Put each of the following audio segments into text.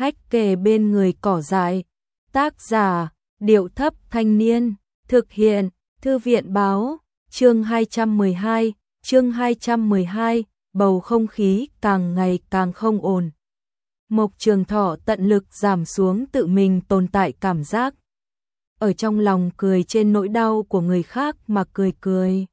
hách kề bên người cỏ dại. Tác giả, Điệu Thấp Thanh Niên, thực hiện, Thư viện Báo, chương 212, bầu không khí càng ngày càng không ổn. Mộc Trường Thọ tận lực giảm xuống tự mình tồn tại cảm giác. Ở trong lòng cười trên nỗi đau của người khác mà cười.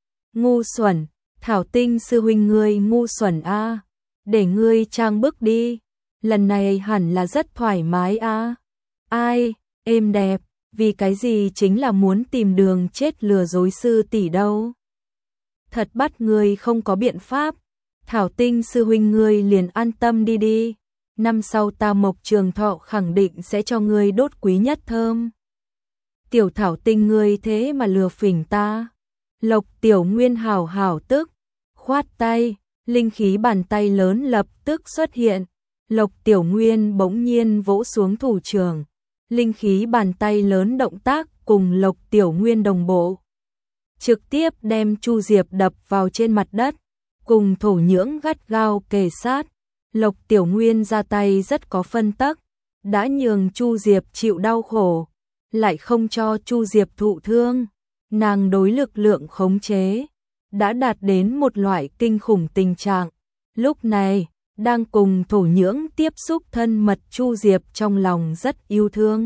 Ngu xuẩn, Thảo Tinh sư huynh ngươi ngu xuẩn a, để ngươi trang bức đi, lần này hẳn là rất thoải mái a. Ai, êm đẹp, vì cái gì chính là muốn tìm đường chết lừa dối sư tỷ đâu. Thật bắt ngươi không có biện pháp, Thảo Tinh sư huynh ngươi liền an tâm đi. Năm sau ta Mộc Trường Thọ khẳng định sẽ cho ngươi đốt quý nhất thơm. Tiểu Thảo Tinh ngươi thế mà lừa phỉnh ta. Lộc Tiểu Nguyên hảo tức, khoát tay, linh khí bàn tay lớn lập tức xuất hiện. Lộc Tiểu Nguyên bỗng nhiên vỗ xuống thủ trưởng, linh khí bàn tay lớn động tác cùng Lộc Tiểu Nguyên đồng bộ. Trực tiếp đem Chu Diệp đập vào trên mặt đất, cùng thổ nhưỡng gắt gao kề sát. Lộc Tiểu Nguyên ra tay rất có phân tắc, đã nhường Chu Diệp chịu đau khổ, lại không cho Chu Diệp thụ thương. Nàng đối lực lượng khống chế đã đạt đến một loại kinh khủng tình trạng. Lúc này, đang cùng thổ nhưỡng tiếp xúc thân mật Chu Diệp trong lòng rất yêu thương.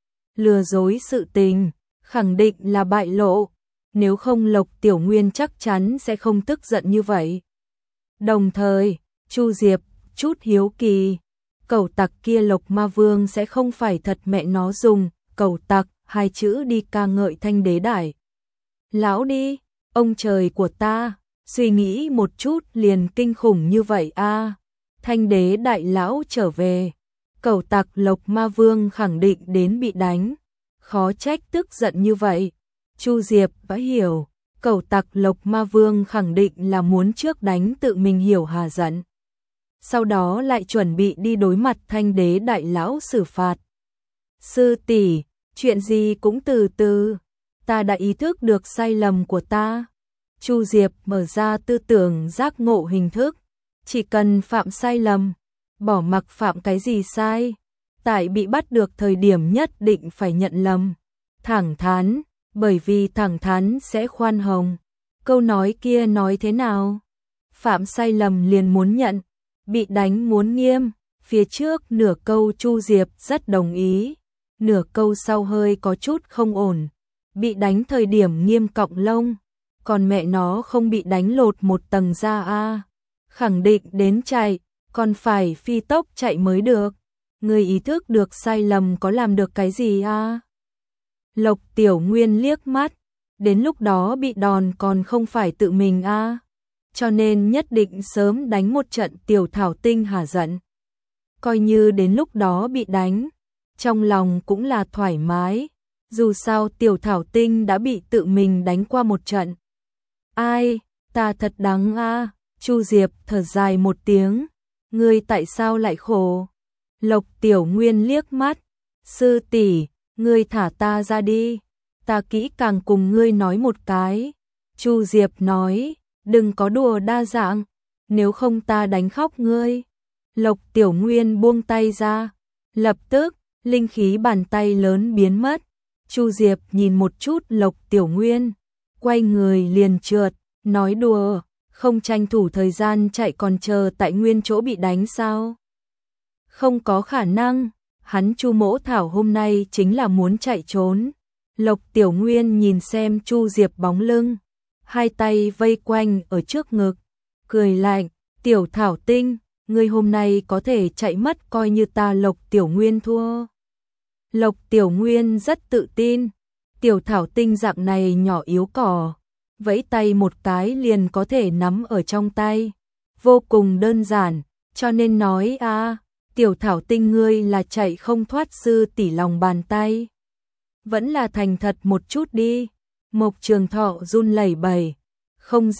Lừa dối sự tình, khẳng định là bại lộ, nếu không Lộc Tiểu Nguyên chắc chắn sẽ không tức giận như vậy. Đồng thời, Chu Diệp chút hiếu kỳ, cẩu tặc kia Lộc Ma Vương sẽ không phải thật mẹ nó dùng cẩu tặc hai chữ đi ca ngợi Thanh Đế Đại Lão đi, ông trời của ta, suy nghĩ một chút liền kinh khủng như vậy a. Thanh Đế Đại Lão trở về, cẩu tặc Lộc Ma Vương khẳng định đến bị đánh, khó trách tức giận như vậy. Chu Diệp đã hiểu, cẩu tặc Lộc Ma Vương khẳng định là muốn trước đánh tự mình hiểu hà giận, sau đó lại chuẩn bị đi đối mặt Thanh Đế Đại Lão xử phạt. Sư tỷ, chuyện gì cũng từ từ, ta đã ý thức được sai lầm của ta. Chu Diệp mở ra tư tưởng giác ngộ hình thức, chỉ cần phạm sai lầm, bỏ mặc phạm cái gì sai, tại bị bắt được thời điểm nhất định phải nhận lầm, thẳng thắn, bởi vì thẳng thắn sẽ khoan hồng. Câu nói kia nói thế nào? Phạm sai lầm liền muốn nhận, bị đánh muốn nghiêm. Phía trước nửa câu Chu Diệp rất đồng ý, nửa câu sau hơi có chút không ổn. Bị đánh thời điểm nghiêm cọng lông, còn mẹ nó không bị đánh lột một tầng da a, khẳng định đến chạy, còn phải phi tốc chạy mới được. Người ý thức được sai lầm có làm được cái gì a? Lộc Tiểu Nguyên liếc mắt, đến lúc đó bị đòn còn không phải tự mình a, cho nên nhất định sớm đánh một trận Tiểu Thảo Tinh hả giận. Coi như đến lúc đó bị đánh, trong lòng cũng là thoải mái, dù sao Tiểu Thảo Tinh đã bị tự mình đánh qua một trận. Ai, ta thật đáng a. Chu Diệp thở dài một tiếng, ngươi tại sao lại khổ? Lộc Tiểu Nguyên liếc mắt, sư tỷ, ngươi thả ta ra đi, ta kỹ càng cùng ngươi nói một cái. Chu Diệp nói, đừng có đùa đa dạng, nếu không ta đánh khóc ngươi. Lộc Tiểu Nguyên buông tay ra, lập tức, linh khí bàn tay lớn biến mất. Chu Diệp nhìn một chút Lộc Tiểu Nguyên, quay người liền trượt, nói đùa, không tranh thủ thời gian chạy còn chờ tại nguyên chỗ bị đánh sao? Không có khả năng, hắn Chu Mỗ Thảo hôm nay chính là muốn chạy trốn. Lộc Tiểu Nguyên nhìn xem Chu Diệp bóng lưng, hai tay vây quanh ở trước ngực, cười lạnh, Tiểu Thảo Tinh, ngươi hôm nay có thể chạy mất coi như ta Lộc Tiểu Nguyên thua. Lộc Tiểu Nguyên rất tự tin, Tiểu Thảo Tinh dạng này nhỏ yếu cỏ, vẫy tay một cái liền có thể nắm ở trong tay, vô cùng đơn giản, cho nên nói a, Tiểu Thảo Tinh ngươi là chạy không thoát sư tỷ lòng bàn tay. Vẫn là thành thật một chút đi. Mộc Trường Thọ run lẩy bẩy, không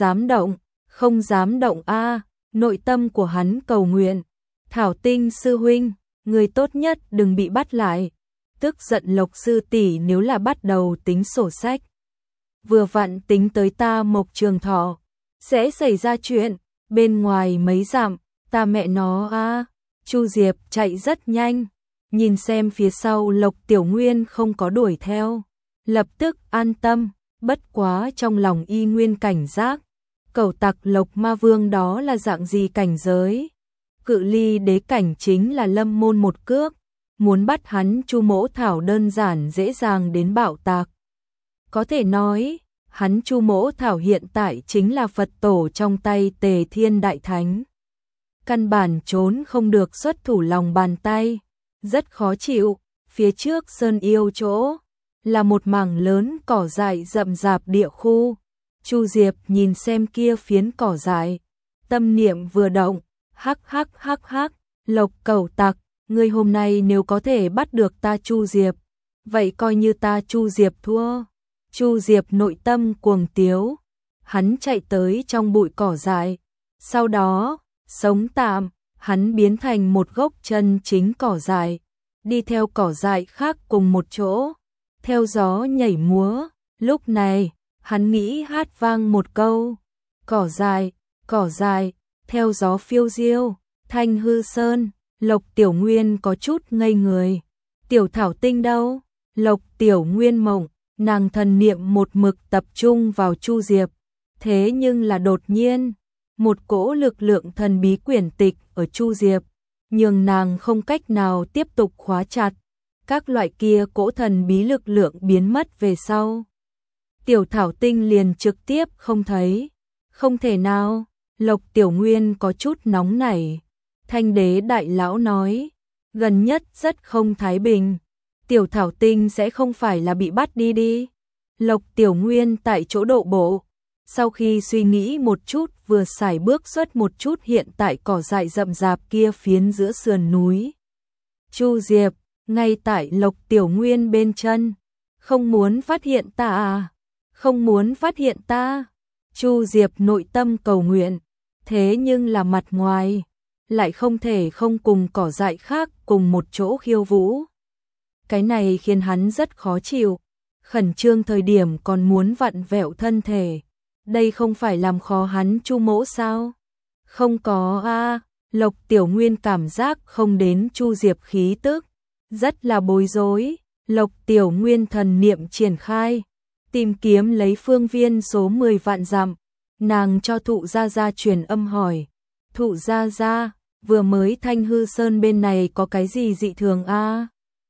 dám động a, nội tâm của hắn cầu nguyện, Thảo Tinh sư huynh, người tốt nhất đừng bị bắt lại. Tức giận Lộc sư tỷ nếu là bắt đầu tính sổ sách, vừa vặn tính tới ta Mộc Trường Thọ, sẽ xảy ra chuyện, bên ngoài mấy dặm, ta mẹ nó a. Chu Diệp chạy rất nhanh, nhìn xem phía sau Lộc Tiểu Nguyên không có đuổi theo, lập tức an tâm, bất quá trong lòng y nguyên cảnh giác. Cẩu tặc Lộc Ma Vương đó là dạng gì cảnh giới? Cự ly đế cảnh chính là lâm môn một cước, muốn bắt hắn Chu Mỗ Thảo đơn giản dễ dàng đến bạo tạc. Có thể nói, hắn Chu Mỗ Thảo hiện tại chính là Phật tổ trong tay Tề Thiên Đại Thánh. Căn bản trốn không được xuất thủ lòng bàn tay, rất khó chịu. Phía trước sơn yêu chỗ là một mảng lớn cỏ dại rậm rạp địa khu. Chu Diệp nhìn xem kia phiến cỏ dại, tâm niệm vừa động, hắc hắc hắc hắc, Lộc cẩu tặc, ngươi hôm nay nếu có thể bắt được ta Chu Diệp, vậy coi như ta Chu Diệp thua. Chu Diệp nội tâm cuồng tiếu, hắn chạy tới trong bụi cỏ dại, sau đó, sống tạm, hắn biến thành một gốc chân chính cỏ dại, đi theo cỏ dại khác cùng một chỗ, theo gió nhảy múa. Lúc này, hắn nghĩ hát vang một câu, cỏ dại, theo gió phiêu diêu, Thanh Hư Sơn. Lộc Tiểu Nguyên có chút ngây người. Tiểu Thảo Tinh đâu? Lộc Tiểu Nguyên mộng, nàng thần niệm một mực tập trung vào Chu Diệp, thế nhưng là đột nhiên, một cỗ lực lượng thần bí quyển tịch ở Chu Diệp, nhưng nàng không cách nào tiếp tục khóa chặt. Các loại kia cỗ thần bí lực lượng biến mất về sau, Tiểu Thảo Tinh liền trực tiếp không thấy. Không thể nào, Lộc Tiểu Nguyên có chút nóng nảy. Thanh đế đại lão nói, gần nhất rất không thái bình, Tiểu Thảo Tinh sẽ không phải là bị bắt đi đi. Lộc Tiểu Nguyên tại chỗ độ bộ, sau khi suy nghĩ một chút vừa sải bước xuất một chút hiện tại cỏ dại rậm rạp kia phiến giữa sườn núi. Chu Diệp, ngay tại Lộc Tiểu Nguyên bên chân, không muốn phát hiện ta à? Không muốn phát hiện ta. Chu Diệp nội tâm cầu nguyện, thế nhưng là mặt ngoài lại không thể không cùng cỏ dại khác cùng một chỗ khiêu vũ. Cái này khiến hắn rất khó chịu, khẩn trương thời điểm còn muốn vặn vẹo thân thể. Đây không phải làm khó hắn Chu Mỗ sao? Không có a. Lộc Tiểu Nguyên cảm giác không đến Chu Diệp khí tức, rất là bối rối. Lộc Tiểu Nguyên thần niệm triển khai, tìm kiếm lấy phương viên số 10 vạn dặm. Nàng cho Thụ Gia Gia truyền âm hỏi, Thụ Gia Gia, vừa mới Thanh Hư Sơn bên này có cái gì dị thường a?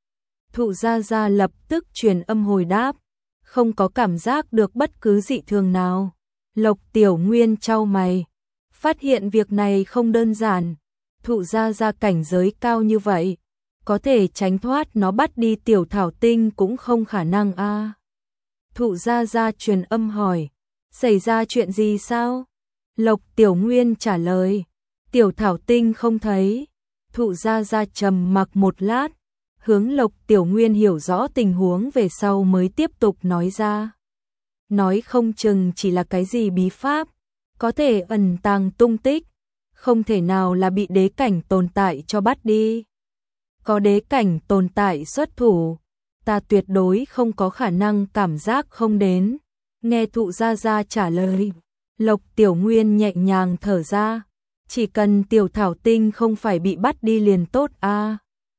Thụ Gia Gia lập tức truyền âm hồi đáp, không có cảm giác được bất cứ dị thường nào. Lộc Tiểu Nguyên chau mày, phát hiện việc này không đơn giản. Thụ Gia Gia cảnh giới cao như vậy, có thể tránh thoát nó bắt đi Tiểu Thảo Tinh cũng không khả năng a. Thụ Gia Gia truyền âm hỏi, xảy ra chuyện gì sao? Lộc Tiểu Nguyên trả lời, Tiểu Thảo Tinh không thấy. Thụ Gia Gia trầm mặc một lát, hướng Lộc Tiểu Nguyên hiểu rõ tình huống về sau mới tiếp tục nói ra. Nói không chừng chỉ là cái gì bí pháp, có thể ẩn tàng tung tích, không thể nào là bị đế cảnh tồn tại cho bắt đi. Có đế cảnh tồn tại xuất thủ, ta tuyệt đối không có khả năng cảm giác không đến. Nghe Thụ Gia Gia trả lời, Lộc Tiểu Nguyên nhẹ nhàng thở ra, chỉ cần Tiểu Thảo Tinh không phải bị bắt đi liền tốt a.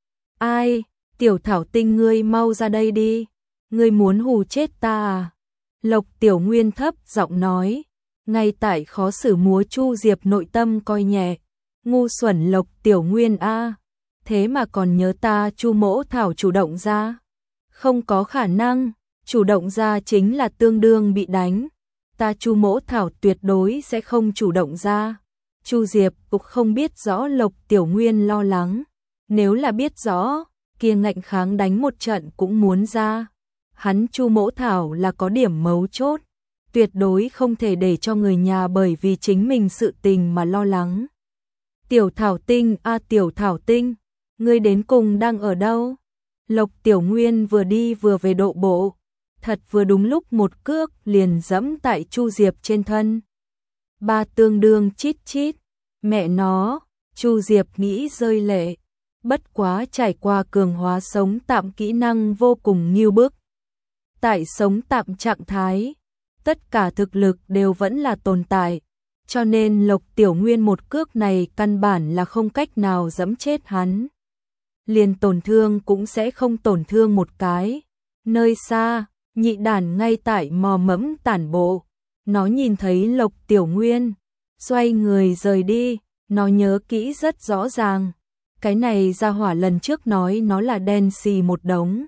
Ai, Tiểu Thảo Tinh ngươi mau ra đây đi, ngươi muốn hù chết ta à? Lộc Tiểu Nguyên thấp giọng nói, ngay tại khó xử múa. Chu Diệp nội tâm coi nhẹ, ngu xuẩn Lộc Tiểu Nguyên a, thế mà còn nhớ ta Chu Mỗ Thảo chủ động ra. Không có khả năng, chủ động ra chính là tương đương bị đánh. Ta Chu Mỗ Thảo tuyệt đối sẽ không chủ động ra. Chu Diệp cũng không biết rõ Lộc Tiểu Nguyên lo lắng, nếu là biết rõ, kia ngạnh kháng đánh một trận cũng muốn ra. Hắn Chu Mỗ Thảo là có điểm mấu chốt, tuyệt đối không thể để cho người nhà bởi vì chính mình sự tình mà lo lắng. Tiểu Thảo Tinh a, Tiểu Thảo Tinh, ngươi đến cùng đang ở đâu? Lộc Tiểu Nguyên vừa đi vừa về độ bộ, thật vừa đúng lúc một cước liền dẫm tại Chu Diệp trên thân. Ba tương đương chít chít, mẹ nó, Chu Diệp nghĩ rơi lệ, bất quá trải qua cường hóa sống tạm kỹ năng vô cùng nghiêu bức. Tại sống tạm trạng thái, tất cả thực lực đều vẫn là tồn tại, cho nên Lộc Tiểu Nguyên một cước này căn bản là không cách nào giẫm chết hắn. Liền tổn thương cũng sẽ không tổn thương một cái. Nơi xa, Nhị Đản ngay tại mò mẫm tản bộ. Nó nhìn thấy Lộc Tiểu Nguyên, xoay người rời đi, nó nhớ kỹ rất rõ ràng. Cái này ra hỏa lần trước nói nó là đen xì một đống.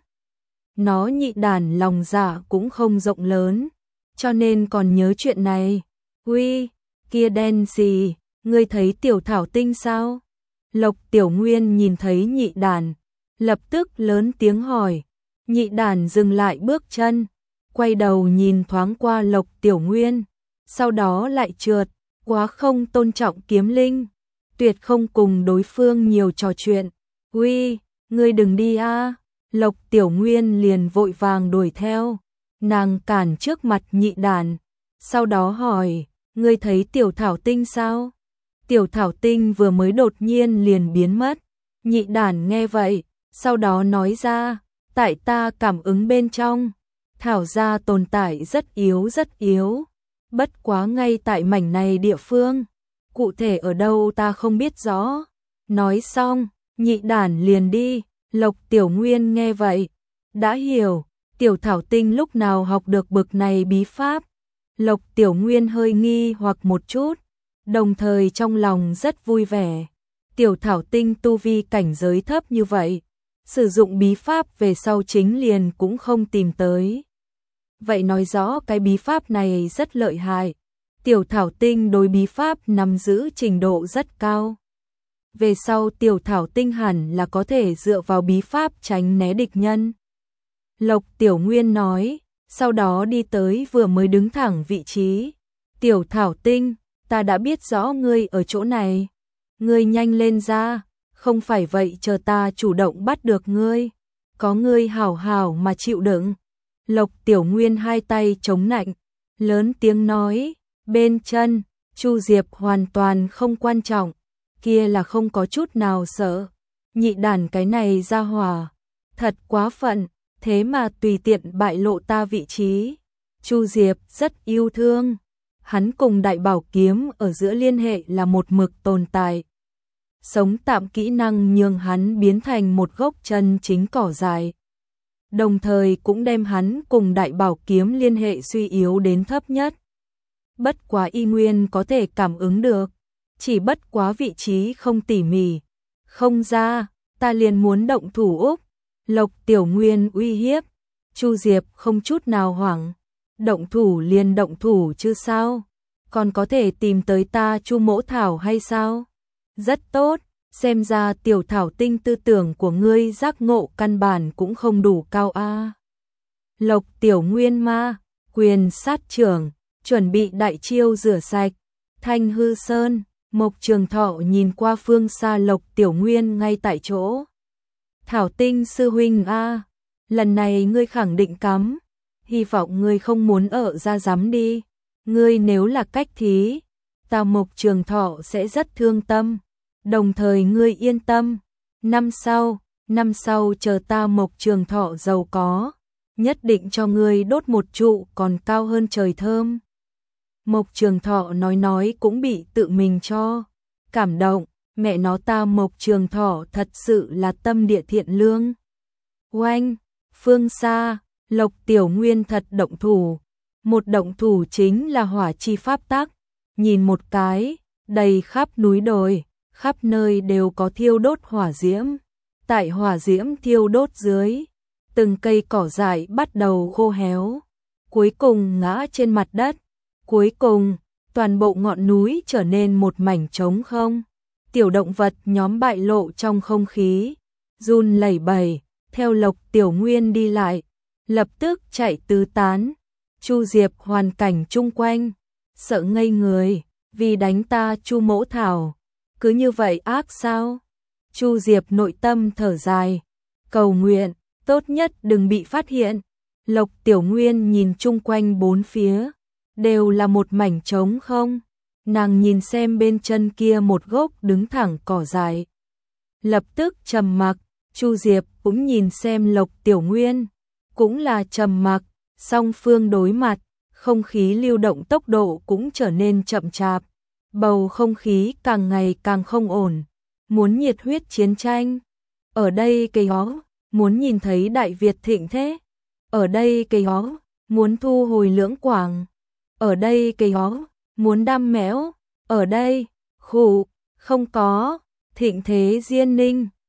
Nó Nhị Đản lòng dạ cũng không rộng lớn, cho nên còn nhớ chuyện này. Uy, kia đen xì, ngươi thấy Tiểu Thảo Tinh sao? Lộc Tiểu Nguyên nhìn thấy Nhị Đản, lập tức lớn tiếng hỏi. Nhị Đản dừng lại bước chân, quay đầu nhìn thoáng qua Lộc Tiểu Nguyên, sau đó lại trượt, quá không tôn trọng kiếm linh, tuyệt không cùng đối phương nhiều trò chuyện. Uy, ngươi đừng đi a! Lộc Tiểu Nguyên liền vội vàng đuổi theo, nàng cản trước mặt Nhị Đản, sau đó hỏi, ngươi thấy Tiểu Thảo Tinh sao? Tiểu Thảo Tinh vừa mới đột nhiên liền biến mất. Nhị Đản nghe vậy, sau đó nói ra, tại ta cảm ứng bên trong, Thảo gia tồn tại rất yếu, bất quá ngay tại mảnh này địa phương, cụ thể ở đâu ta không biết rõ. Nói xong, Nhị Đản liền đi. Lộc Tiểu Nguyên nghe vậy, đã hiểu, Tiểu Thảo Tinh lúc nào học được bực này bí pháp. Lộc Tiểu Nguyên hơi nghi hoặc một chút, đồng thời trong lòng rất vui vẻ. Tiểu Thảo Tinh tu vi cảnh giới thấp như vậy, sử dụng bí pháp về sau chính liền cũng không tìm tới. Vậy nói rõ cái bí pháp này rất lợi hại. Tiểu Thảo Tinh đối bí pháp nắm giữ trình độ rất cao. Về sau Tiểu Thảo Tinh hẳn là có thể dựa vào bí pháp tránh né địch nhân. Lộc Tiểu Nguyên nói, sau đó đi tới vừa mới đứng thẳng vị trí. Tiểu Thảo Tinh, ta đã biết rõ ngươi ở chỗ này. Ngươi nhanh lên ra, không phải vậy chờ ta chủ động bắt được ngươi. Có ngươi hảo hảo mà chịu đựng. Lộc Tiểu Nguyên hai tay chống nạnh, lớn tiếng nói, bên chân, Chu Diệp hoàn toàn không quan trọng. Kia là không có chút nào sợ. Nhị Đản cái này ra hỏa, thật quá phận, thế mà tùy tiện bại lộ ta vị trí. Chu Diệp rất yêu thương, hắn cùng Đại Bảo Kiếm ở giữa liên hệ là một mực tồn tại. Sống tạm kỹ năng nhường hắn biến thành một gốc chân chính cỏ dại, đồng thời cũng đem hắn cùng Đại Bảo Kiếm liên hệ suy yếu đến thấp nhất. Bất quá y nguyên có thể cảm ứng được, chỉ bất quá vị trí không tỉ mỉ. Không ra, ta liền muốn động thủ úc. Lộc Tiểu Nguyên uy hiếp. Chu Diệp không chút nào hoảng. Động thủ liền động thủ chứ sao? Còn có thể tìm tới ta Chu Mỗ Thảo hay sao? Rất tốt, xem ra Tiểu Thảo Tinh tư tưởng của ngươi giác ngộ căn bản cũng không đủ cao a. Lộc Tiểu Nguyên ma, quyền sát trưởng, chuẩn bị đại chiêu rửa sạch. Thanh Hư Sơn, Mộc Trường Thọ nhìn qua phương xa Lộc Tiểu Nguyên ngay tại chỗ. Thảo Tinh sư huynh a, lần này ngươi khẳng định cắm, hy vọng ngươi không muốn ở ra dám đi. Ngươi nếu là cách thí, ta Mộc Trường Thọ sẽ rất thương tâm, đồng thời ngươi yên tâm, năm sau chờ ta Mộc Trường Thọ giàu có, nhất định cho ngươi đốt một trụ còn cao hơn trời thơm. Mộc Trường Thọ nói cũng bị tự mình cho cảm động, mẹ nó ta Mộc Trường Thọ thật sự là tâm địa thiện lương. Oanh, phương xa, Lộc Tiểu Nguyên thật động thủ, một động thủ chính là hỏa chi pháp tắc, nhìn một cái, đầy khắp núi đồi, khắp nơi đều có thiêu đốt hỏa diễm. Tại hỏa diễm thiêu đốt dưới, từng cây cỏ dại bắt đầu khô héo, cuối cùng ngã trên mặt đất. Cuối cùng, toàn bộ ngọn núi trở nên một mảnh trống không. Tiểu động vật nhóm bại lộ trong không khí, run lẩy bẩy, theo Lộc Tiểu Nguyên đi lại, lập tức chạy tứ tán. Chu Diệp hoàn cảnh chung quanh, sợ ngây người, vì đánh ta Chu Mỗ Thảo, cứ như vậy ác sao? Chu Diệp nội tâm thở dài, cầu nguyện, tốt nhất đừng bị phát hiện. Lộc Tiểu Nguyên nhìn chung quanh bốn phía, đều là một mảnh trống không. Nàng nhìn xem bên chân kia một gốc đứng thẳng cỏ dại, lập tức trầm mặc. Chu Diệp cũng nhìn xem Lộc Tiểu Nguyên, cũng là trầm mặc. Song phương đối mặt, không khí lưu động tốc độ cũng trở nên chậm chạp. bầu không khí càng ngày càng không ổn, muốn nhiệt huyết chiến tranh. Ở đây cây ó, muốn nhìn thấy Đại Việt thịnh thế. Ở đây cây ó, muốn thu hồi Lưỡng Quảng. Ở đây cây ó, muốn đam mẽo. Ở đây, khụ, không có, thịnh thế Diên Ninh.